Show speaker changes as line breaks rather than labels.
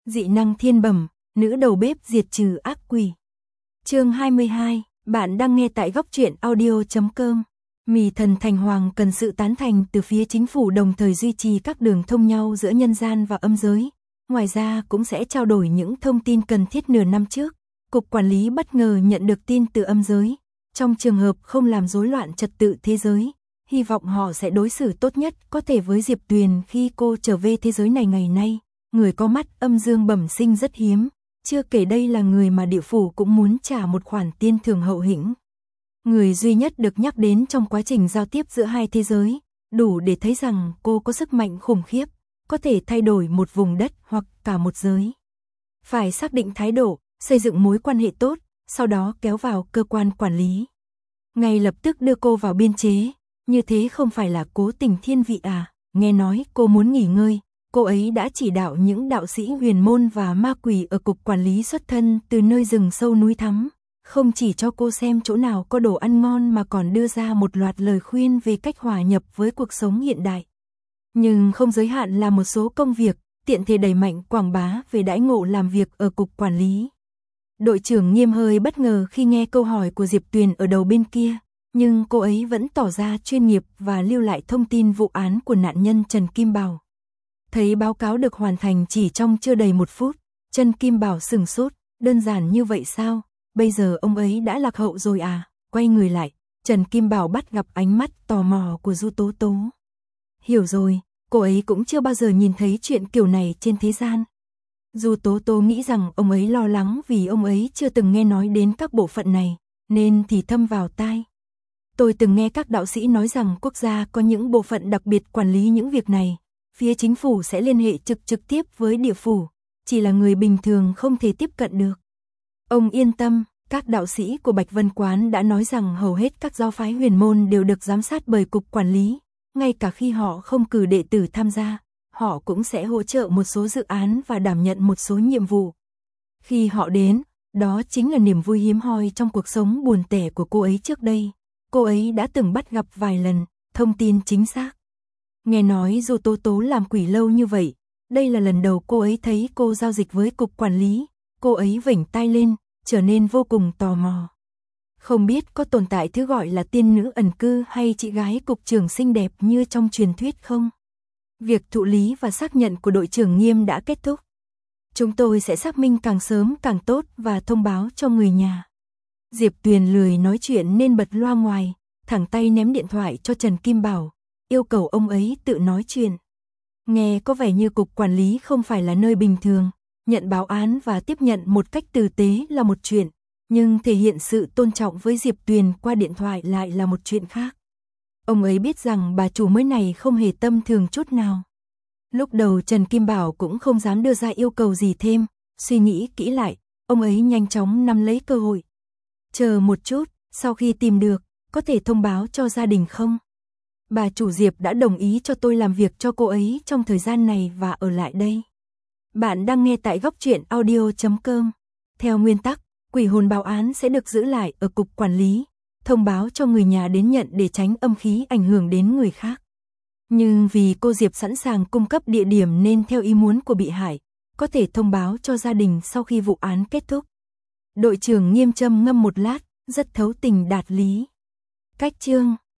Dị năng thiên bẩm, nữ đầu bếp diệt trừ ác quỷ. Chương 22, bạn đang nghe tại góc truyện audio.com. Mì thần thành hoàng cần sự tán thành từ phía chính phủ, đồng thời duy trì các đường thông nhau giữa nhân gian và âm giới. Ngoài ra cũng sẽ trao đổi những thông tin cần thiết. Nửa năm trước, Cục Quản lý bất ngờ nhận được tin từ âm giới. Trong trường hợp không làm rối loạn trật tự thế giới, hy vọng họ sẽ đối xử tốt nhất có thể với Diệp Tuyền khi cô trở về thế giới này. Ngày nay, người có mắt âm dương bẩm sinh rất hiếm, chưa kể đây là người mà địa phủ cũng muốn trả một khoản tiền thưởng hậu hĩnh. Người duy nhất được nhắc đến trong quá trình giao tiếp giữa hai thế giới, đủ để thấy rằng cô có sức mạnh khủng khiếp, có thể thay đổi một vùng đất hoặc cả một giới. Phải xác định thái độ, xây dựng mối quan hệ tốt, sau đó kéo vào cơ quan quản lý. Ngay lập tức đưa cô vào biên chế, như thế không phải là cố tình thiên vị à? Nghe nói cô muốn nghỉ ngơi, cô ấy đã chỉ đạo những đạo sĩ huyền môn và ma quỷ ở Cục Quản lý xuất thân từ nơi rừng sâu núi thẳm, không chỉ cho cô xem chỗ nào có đồ ăn ngon mà còn đưa ra một loạt lời khuyên về cách hòa nhập với cuộc sống hiện đại. Nhưng không giới hạn là một số công việc, tiện thể đẩy mạnh quảng bá về đãi ngộ làm việc ở Cục Quản lý. Đội trưởng Nghiêm hơi bất ngờ khi nghe câu hỏi của Diệp Tuyền ở đầu bên kia, nhưng cô ấy vẫn tỏ ra chuyên nghiệp và lưu lại thông tin vụ án của nạn nhân Trần Kim Bảo. Thấy báo cáo được hoàn thành chỉ trong chưa đầy 1 phút, Trần Kim Bảo sửng sốt, đơn giản như vậy sao? Bây giờ ông ấy đã lạc hậu rồi à? Quay người lại, Trần Kim Bảo bắt gặp ánh mắt tò mò của Du Tố Tố. Hiểu rồi, cô ấy cũng chưa bao giờ nhìn thấy chuyện kiểu này trên thế gian. Du Tố Tố nghĩ rằng ông ấy lo lắng vì ông ấy chưa từng nghe nói đến các bộ phận này, nên thì thâm vào tai. Tôi từng nghe các đạo sĩ nói rằng quốc gia có những bộ phận đặc biệt quản lý những việc này, phía chính phủ sẽ liên hệ trực tiếp với địa phủ, chỉ là người bình thường không thể tiếp cận được. Ông yên tâm, các đạo sĩ của Bạch Vân Quán đã nói rằng hầu hết các giáo phái huyền môn đều được giám sát bởi Cục Quản lý, ngay cả khi họ không cử đệ tử tham gia, họ cũng sẽ hỗ trợ một số dự án và đảm nhận một số nhiệm vụ. Khi họ đến, đó chính là niềm vui hiếm hoi trong cuộc sống buồn tẻ của cô ấy trước đây. Cô ấy đã từng bắt gặp vài lần, thông tin chính xác. Nghe nói Du Tố Tố làm quỷ lâu như vậy, đây là lần đầu cô ấy thấy cô giao dịch với Cục Quản lý, cô ấy vểnh tai lên, trở nên vô cùng tò mò. Không biết có tồn tại thứ gọi là tiên nữ ẩn cư hay chị gái cục trưởng xinh đẹp như trong truyền thuyết không? Việc thụ lý và xác nhận của đội trưởng Nghiêm đã kết thúc. Chúng tôi sẽ xác minh càng sớm càng tốt và thông báo cho người nhà. Diệp Tuyền lười nói chuyện nên bật loa ngoài, thẳng tay ném điện thoại cho Trần Kim Bảo, yêu cầu ông ấy tự nói chuyện. Nghe có vẻ như Cục Quản lý không phải là nơi bình thường, nhận báo án và tiếp nhận một cách tử tế là một chuyện, nhưng thể hiện sự tôn trọng với Diệp Tuyền qua điện thoại lại là một chuyện khác. Ông ấy biết rằng bà chủ mới này không hề tâm thường chút nào. Lúc đầu Trần Kim Bảo cũng không dám đưa ra yêu cầu gì thêm, suy nghĩ kỹ lại, ông ấy nhanh chóng nắm lấy cơ hội. Chờ một chút, sau khi tìm được, có thể thông báo cho gia đình không? Bà chủ Diệp đã đồng ý cho tôi làm việc cho cô ấy trong thời gian này và ở lại đây. Bạn đang nghe tại góc truyện audio.com. Theo nguyên tắc, quỷ hồn báo án sẽ được giữ lại ở Cục Quản lý, thông báo cho người nhà đến nhận để tránh âm khí ảnh hưởng đến người khác. Nhưng vì cô Diệp sẵn sàng cung cấp địa điểm nên theo ý muốn của bị hại, có thể thông báo cho gia đình sau khi vụ án kết thúc. Đội trưởng Nghiêm trầm ngâm một lát, rất thấu tình đạt lý. Cách chương